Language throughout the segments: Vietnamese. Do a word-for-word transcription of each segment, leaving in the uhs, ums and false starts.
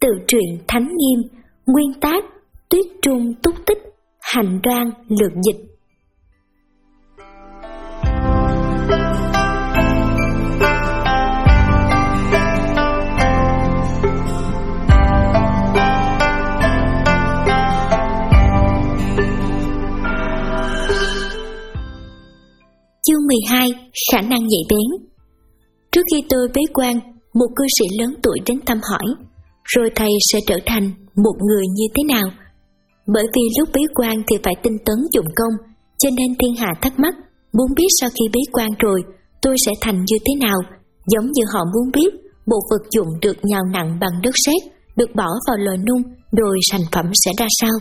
Tự truyện Thánh Nghiêm, nguyên tác Tuyết Trung Túc Tích, hành đoan lược dịch. Chương mười hai. Khả năng nhạy bén. Trước khi tôi bế quan, một cư sĩ lớn tuổi đến thăm hỏi, rồi thầy sẽ trở thành một người như thế nào? Bởi vì lúc bế quan thì phải tinh tấn dụng công, cho nên thiên hạ thắc mắc, muốn biết sau khi bế quan rồi, tôi sẽ thành như thế nào? Giống như họ muốn biết, bộ vật dụng được nhào nặng bằng đất sét, được bỏ vào lò nung, rồi thành phẩm sẽ ra sao?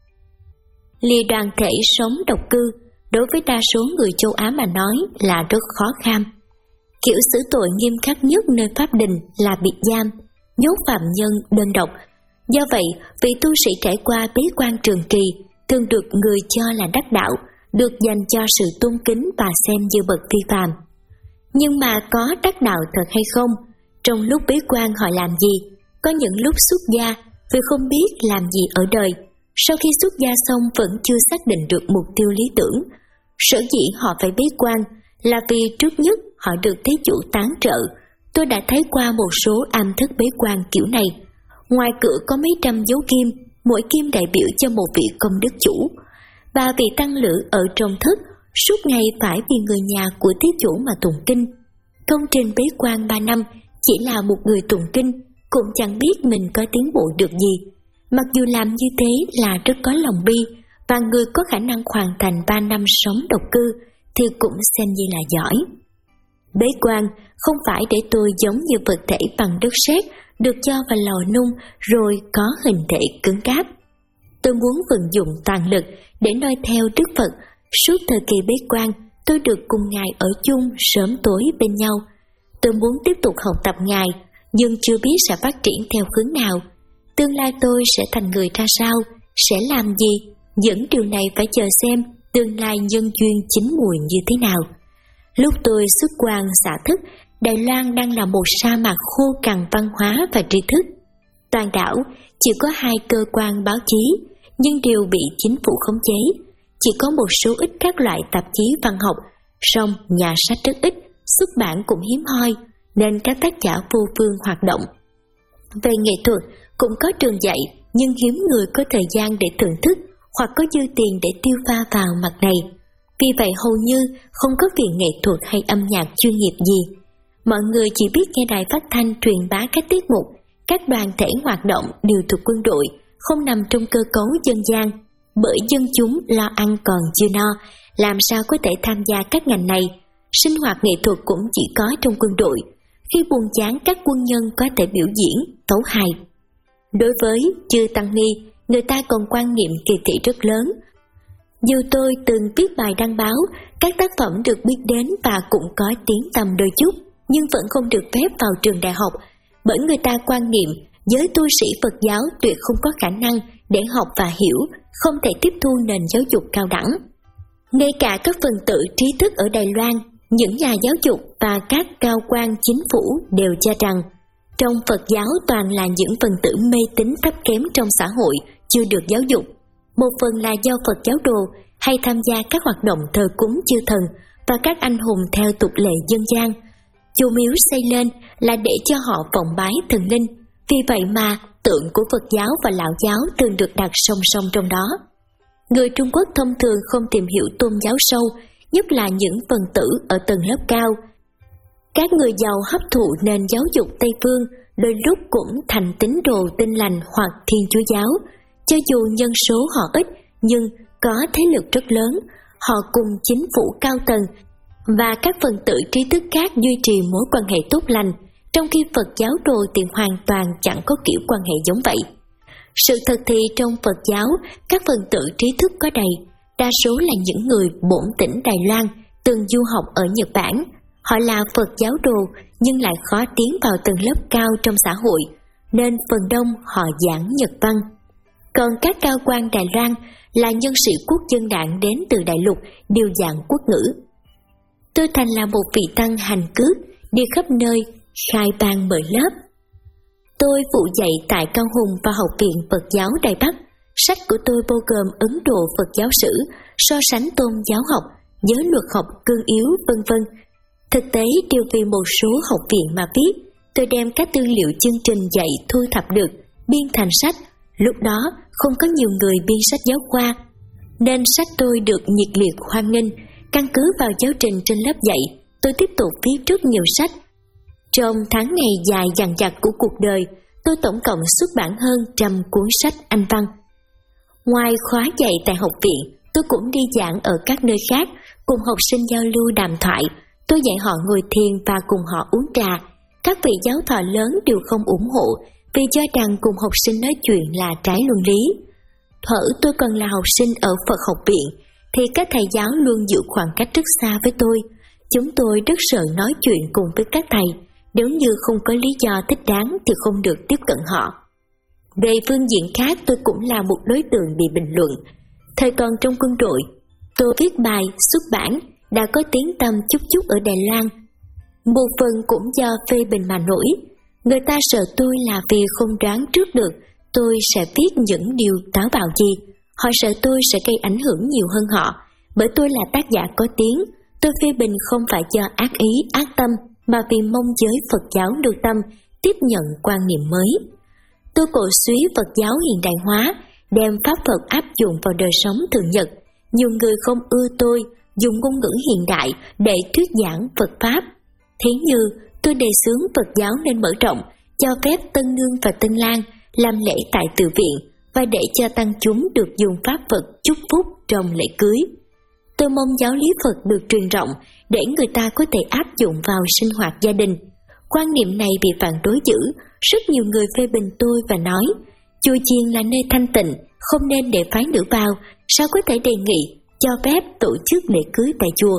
Lìa đoàn thể sống độc cư, đối với đa số người châu Á mà nói là rất khó kham. Kiểu xử tội nghiêm khắc nhất nơi pháp đình là biệt giam, nhốt phạm nhân đơn độc. Do vậy, vị tu sĩ trải qua bế quan trường kỳ thường được người cho là đắc đạo, được dành cho sự tôn kính và xem như bậc phi phàm. Nhưng mà có đắc đạo thật hay không? Trong lúc bế quan họ làm gì? Có những lúc xuất gia vì không biết làm gì ở đời. Sau khi xuất gia xong vẫn chưa xác định được mục tiêu lý tưởng. Sở dĩ họ phải bế quan là vì trước nhất họ được thế chủ tán trợ. Tôi đã thấy qua một số am thất bế quan kiểu này. Ngoài cửa có mấy trăm dấu kim, mỗi kim đại biểu cho một vị công đức chủ. Và vị tăng lữ ở trong thất suốt ngày phải vì người nhà của thế chủ mà tụng kinh. Công trình bế quan ba năm chỉ là một người tụng kinh, cũng chẳng biết mình có tiến bộ được gì. Mặc dù làm như thế là rất có lòng bi, và người có khả năng hoàn thành ba năm sống độc cư thì cũng xem như là giỏi. Bế quan không phải để tôi giống như vật thể bằng đất sét được cho vào lò nung rồi có hình thể cứng cáp. Tôi muốn vận dụng toàn lực để noi theo Đức Phật. Suốt thời kỳ bế quan, tôi được cùng Ngài ở chung sớm tối bên nhau. Tôi muốn tiếp tục học tập Ngài, nhưng chưa biết sẽ phát triển theo hướng nào. Tương lai tôi sẽ thành người ra sao, sẽ làm gì? Những điều này phải chờ xem tương lai nhân duyên chín mùi như thế nào. Lúc tôi xuất quan xả thức, Đài Loan đang là một sa mạc khô cằn văn hóa và tri thức. Toàn đảo chỉ có hai cơ quan báo chí, nhưng đều bị chính phủ khống chế. Chỉ có một số ít các loại tạp chí văn học, song nhà sách rất ít, xuất bản cũng hiếm hoi, nên các tác giả vô phương hoạt động. Về nghệ thuật cũng có trường dạy, nhưng hiếm người có thời gian để thưởng thức hoặc có dư tiền để tiêu pha vào mặt này. Vì vậy hầu như không có viện nghệ thuật hay âm nhạc chuyên nghiệp gì. Mọi người chỉ biết nghe đài phát thanh truyền bá các tiết mục. Các đoàn thể hoạt động đều thuộc quân đội, không nằm trong cơ cấu dân gian. Bởi dân chúng lo ăn còn chưa no, làm sao có thể tham gia các ngành này. Sinh hoạt nghệ thuật cũng chỉ có trong quân đội. Khi buồn chán, các quân nhân có thể biểu diễn, tấu hài. Đối với chư tăng ni, người ta còn quan niệm kỳ thị rất lớn. Dù tôi từng viết bài đăng báo, các tác phẩm được biết đến và cũng có tiếng tăm đôi chút, nhưng vẫn không được phép vào trường đại học, bởi người ta quan niệm giới tu sĩ Phật giáo tuyệt không có khả năng để học và hiểu, không thể tiếp thu nền giáo dục cao đẳng. Ngay cả các phần tử trí thức ở Đài Loan, những nhà giáo dục và các cao quan chính phủ đều cho rằng trong Phật giáo toàn là những phần tử mê tín thấp kém trong xã hội, chưa được giáo dục. Một phần là do Phật giáo đồ hay tham gia các hoạt động thờ cúng chư thần và các anh hùng theo tục lệ dân gian. Chùa miếu xây lên là để cho họ phụng bái thần linh, vì vậy mà tượng của Phật giáo và Lão giáo thường được đặt song song trong đó. Người Trung Quốc thông thường không tìm hiểu tôn giáo sâu, nhất là những phần tử ở tầng lớp cao. Các người giàu hấp thụ nền giáo dục Tây phương đôi lúc cũng thành tín đồ Tin Lành hoặc Thiên Chúa giáo. Cho dù nhân số họ ít, nhưng có thế lực rất lớn, họ cùng chính phủ cao tầng và các phần tử trí thức khác duy trì mối quan hệ tốt lành, trong khi Phật giáo đồ thì hoàn toàn chẳng có kiểu quan hệ giống vậy. Sự thật thì trong Phật giáo, các phần tử trí thức có đầy, đa số là những người bổn tỉnh Đài Loan, từng du học ở Nhật Bản. Họ là Phật giáo đồ nhưng lại khó tiến vào tầng lớp cao trong xã hội, nên phần đông họ giảng Nhật văn. Còn các cao quan Đài Loan là nhân sĩ quốc dân đảng đến từ đại lục đều giảng quốc ngữ. Tôi thành là một vị tăng hành cước, đi khắp nơi, khai ban mở lớp. Tôi phụ dạy tại Cao Hùng và Học viện Phật giáo Đài Bắc. Sách của tôi bao gồm Ấn Độ Phật giáo sử, so sánh tôn giáo học, giới luật học cương yếu, vân vân. Thực tế đều vì một số học viện mà viết. Tôi đem các tư liệu chương trình dạy thu thập được, biên thành sách. Lúc đó không có nhiều người biên sách giáo khoa, nên sách tôi được nhiệt liệt hoan nghênh. Căn cứ vào giáo trình trên lớp dạy, tôi tiếp tục viết rất nhiều sách. Trong tháng ngày dài dằng dặc của cuộc đời, tôi tổng cộng xuất bản hơn trăm cuốn sách Anh văn. Ngoài khóa dạy tại học viện, tôi cũng đi giảng ở các nơi khác, cùng học sinh giao lưu đàm thoại. Tôi dạy họ ngồi thiền và cùng họ uống trà. Các vị giáo thọ lớn đều không ủng hộ vì cho rằng cùng học sinh nói chuyện là trái luân lý. Thuở tôi còn là học sinh ở Phật học viện, thì các thầy giáo luôn giữ khoảng cách rất xa với tôi. Chúng tôi rất sợ nói chuyện cùng với các thầy, nếu như không có lý do thích đáng thì không được tiếp cận họ. Về phương diện khác, tôi cũng là một đối tượng bị bình luận. Thời còn trong quân đội, tôi viết bài, xuất bản, đã có tiếng tăm chút chút ở Đài Loan. Một phần cũng do phê bình mà nổi. Người ta sợ tôi là vì không đoán trước được tôi sẽ viết những điều táo bạo gì. Họ sợ tôi sẽ gây ảnh hưởng nhiều hơn họ. Bởi tôi là tác giả có tiếng, tôi phê bình không phải do ác ý, ác tâm, mà vì mong giới Phật giáo lưu tâm, tiếp nhận quan niệm mới. Tôi cổ suý Phật giáo hiện đại hóa, đem pháp Phật áp dụng vào đời sống thường nhật. Nhiều người không ưa tôi dùng ngôn ngữ hiện đại để thuyết giảng Phật pháp. Thế như tôi đề xướng Phật giáo nên mở rộng, cho phép tân nương và tân lang làm lễ tại tự viện, và để cho tăng chúng được dùng pháp Phật chúc phúc trong lễ cưới. Tôi mong giáo lý Phật được truyền rộng để người ta có thể áp dụng vào sinh hoạt gia đình. Quan niệm này bị phản đối dữ, rất nhiều người phê bình tôi và nói, chùa chiền là nơi thanh tịnh, không nên để phái nữ vào, sao có thể đề nghị cho phép tổ chức lễ cưới tại chùa.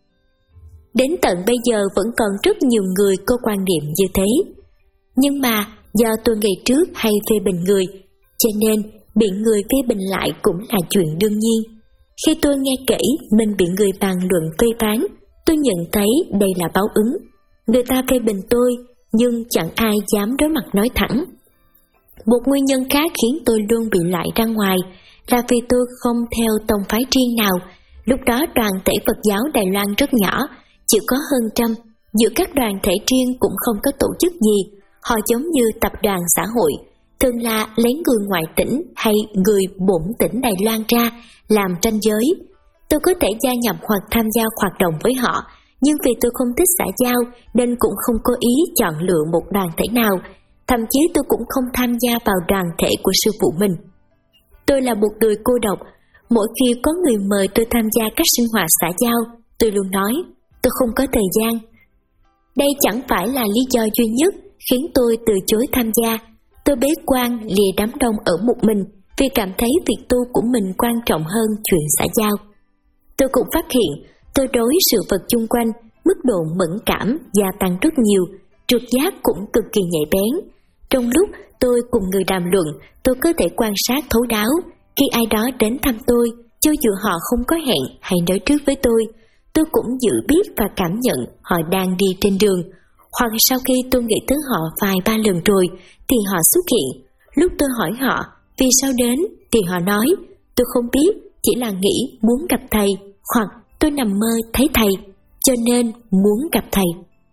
Đến tận bây giờ vẫn còn rất nhiều người có quan niệm như thế. Nhưng mà do tôi ngày trước hay phê bình người, cho nên bị người phê bình lại cũng là chuyện đương nhiên. Khi tôi nghe kể mình bị người bàn luận phê phán, tôi nhận thấy đây là báo ứng. Người ta phê bình tôi, nhưng chẳng ai dám đối mặt nói thẳng. Một nguyên nhân khác khiến tôi luôn bị loại ra ngoài là vì tôi không theo tông phái riêng nào. Lúc đó đoàn thể Phật giáo Đài Loan rất nhỏ, chỉ có hơn trăm. Giữa các đoàn thể riêng cũng không có tổ chức gì. Họ giống như tập đoàn xã hội, thường là lấy người ngoại tỉnh hay người bổn tỉnh Đài Loan ra làm ranh giới. Tôi có thể gia nhập hoặc tham gia hoạt động với họ, nhưng vì tôi không thích xã giao nên cũng không có ý chọn lựa một đoàn thể nào. Thậm chí tôi cũng không tham gia vào đoàn thể của sư phụ mình. Tôi là một người cô độc. Mỗi khi có người mời tôi tham gia các sinh hoạt xã giao, tôi luôn nói tôi không có thời gian. Đây chẳng phải là lý do duy nhất khiến tôi từ chối tham gia. Tôi bế quan lìa đám đông ở một mình vì cảm thấy việc tu của mình quan trọng hơn chuyện xã giao. Tôi cũng phát hiện tôi đối sự vật chung quanh, mức độ mẫn cảm gia tăng rất nhiều, trực giác cũng cực kỳ nhạy bén. Trong lúc tôi cùng người đàm luận, tôi có thể quan sát thấu đáo. Khi ai đó đến thăm tôi, cho dù họ không có hẹn hay nói trước với tôi, tôi cũng dự biết và cảm nhận họ đang đi trên đường. Hoặc sau khi tôi nghĩ tới họ vài ba lần rồi, thì họ xuất hiện. Lúc tôi hỏi họ vì sao đến, thì họ nói tôi không biết, chỉ là nghĩ muốn gặp thầy, hoặc tôi nằm mơ thấy thầy, cho nên muốn gặp thầy.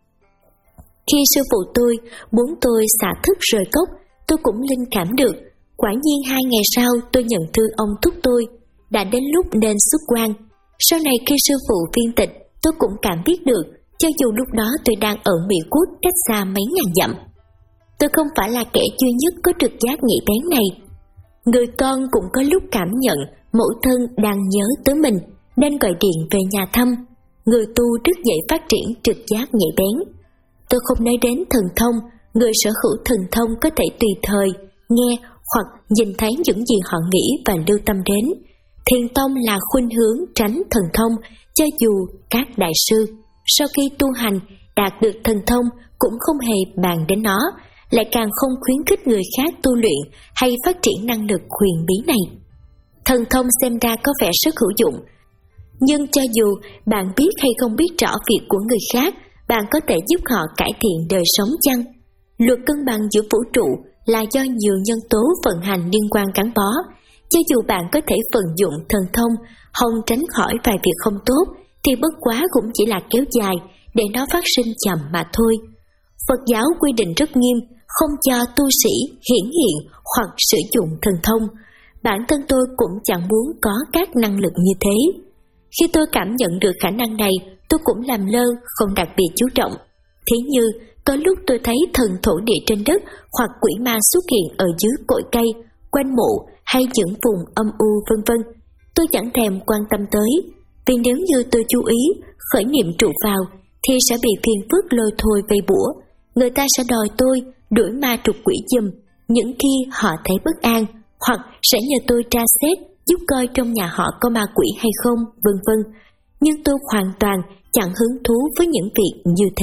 Khi sư phụ tôi muốn tôi xả thức rời cốc, tôi cũng linh cảm được. Quả nhiên hai ngày sau tôi nhận thư ông thúc tôi, đã đến lúc nên xuất quan. Sau này khi sư phụ phiên tịch, tôi cũng cảm biết được, cho dù lúc đó tôi đang ở Mỹ Quốc cách xa mấy ngàn dặm. Tôi không phải là kẻ duy nhất có trực giác nhạy bén này. Người con cũng có lúc cảm nhận mẫu thân đang nhớ tới mình, nên gọi điện về nhà thăm. Người tu rất dễ phát triển trực giác nhạy bén. Tôi không nói đến thần thông, người sở hữu thần thông có thể tùy thời nghe hoặc nhìn thấy những gì họ nghĩ và lưu tâm đến. Thiền tông là khuynh hướng tránh thần thông, cho dù các đại sư sau khi tu hành đạt được thần thông cũng không hề bàn đến nó, lại càng không khuyến khích người khác tu luyện hay phát triển năng lực huyền bí này. Thần thông xem ra có vẻ rất hữu dụng, nhưng cho dù bạn biết hay không biết rõ việc của người khác, bạn có thể giúp họ cải thiện đời sống chăng? Luật cân bằng giữa vũ trụ là do nhiều nhân tố vận hành liên quan gắn bó. Cho dù bạn có thể vận dụng thần thông hòng tránh khỏi vài việc không tốt, thì bất quá cũng chỉ là kéo dài để nó phát sinh chậm mà thôi. Phật giáo quy định rất nghiêm, không cho tu sĩ hiển hiện hoặc sử dụng thần thông. Bản thân tôi cũng chẳng muốn có các năng lực như thế. Khi tôi cảm nhận được khả năng này, tôi cũng làm lơ, không đặc biệt chú trọng. Thế như có lúc tôi thấy thần thổ địa trên đất hoặc quỷ ma xuất hiện ở dưới cội cây, quanh mộ hay những vùng âm u vân vân, tôi chẳng thèm quan tâm tới, vì nếu như tôi chú ý, khởi niệm trụ vào, thì sẽ bị phiền phức lôi thôi vây bủa. Người ta sẽ đòi tôi đuổi ma trục quỷ giùm những khi họ thấy bất an, hoặc sẽ nhờ tôi tra xét giúp coi trong nhà họ có ma quỷ hay không, vân vân. Nhưng tôi hoàn toàn chẳng hứng thú với những việc như thế.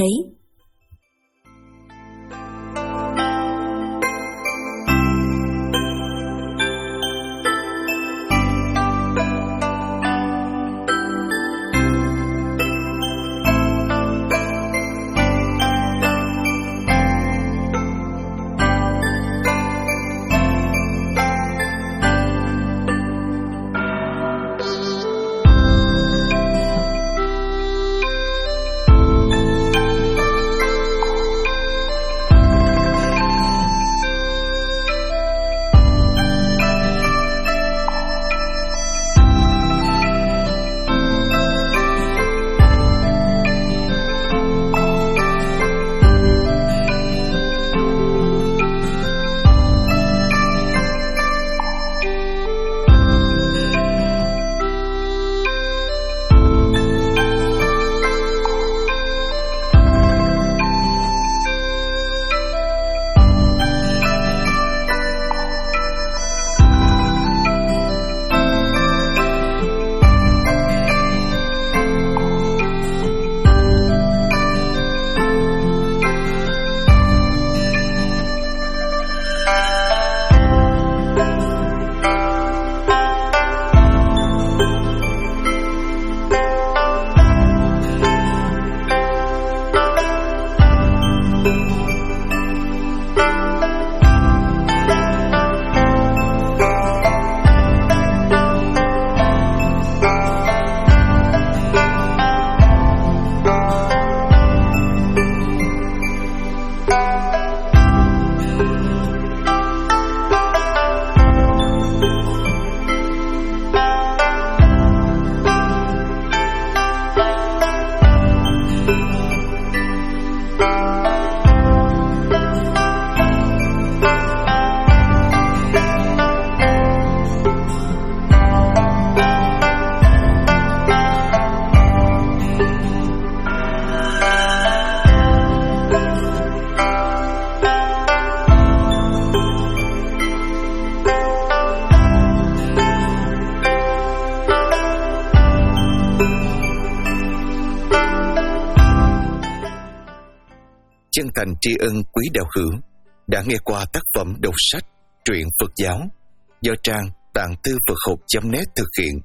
Chân thành tri ân quý đạo hữu đã nghe qua tác phẩm đọc sách truyện Phật giáo do trang tạng tư Phật học chấm net thực hiện.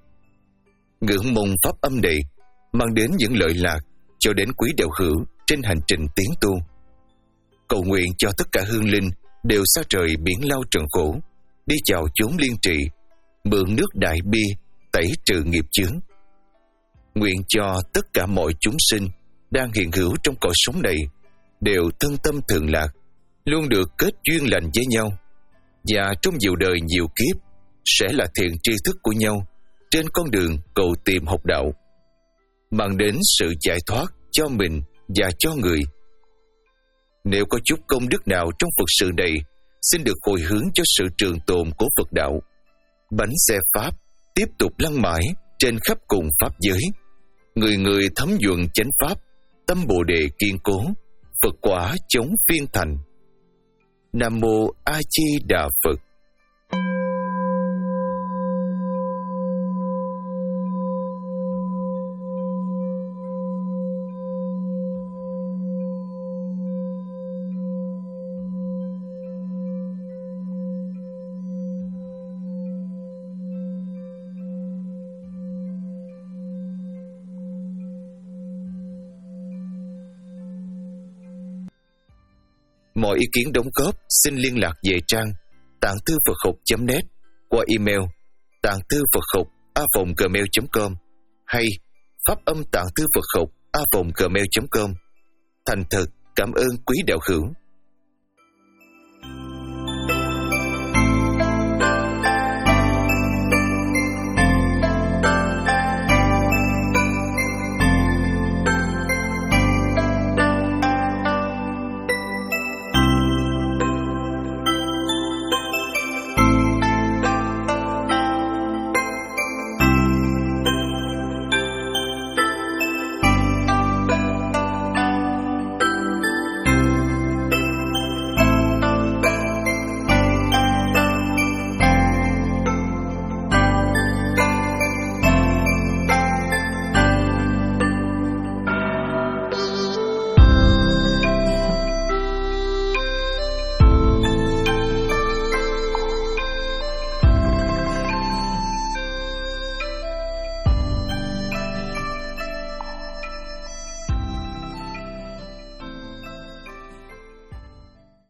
Ngưỡng mong pháp âm này mang đến những lợi lạc cho đến quý đạo hữu trên hành trình tiến tu. Cầu nguyện cho tất cả hương linh đều xa trời biển lao trần khổ, đi chào chốn liên trị, mượn nước đại bi tẩy trừ nghiệp chướng. Nguyện cho tất cả mọi chúng sinh đang hiện hữu trong cõi sống này đều thân tâm thường lạc, luôn được kết duyên lành với nhau, và trong nhiều đời nhiều kiếp sẽ là thiện tri thức của nhau trên con đường cầu tìm học đạo, mang đến sự giải thoát cho mình và cho người. Nếu có chút công đức nào trong Phật sự này, xin được hồi hướng cho sự trường tồn của Phật đạo. Bánh xe Pháp tiếp tục lăn mãi trên khắp cùng Pháp giới. Người người thấm nhuận chánh Pháp, tâm Bồ Đề kiên cố, Phật quả chống phiên thành. Nam Mô A Di Đà Phật. Mọi ý kiến đóng góp xin liên lạc về trang tạng thư Phật học chấm net qua email tạng thư Phật học a vòng gmail chấm com hay pháp âm tạng thư Phật học a vòng gmail chấm com. Thành thật cảm ơn quý đạo hữu.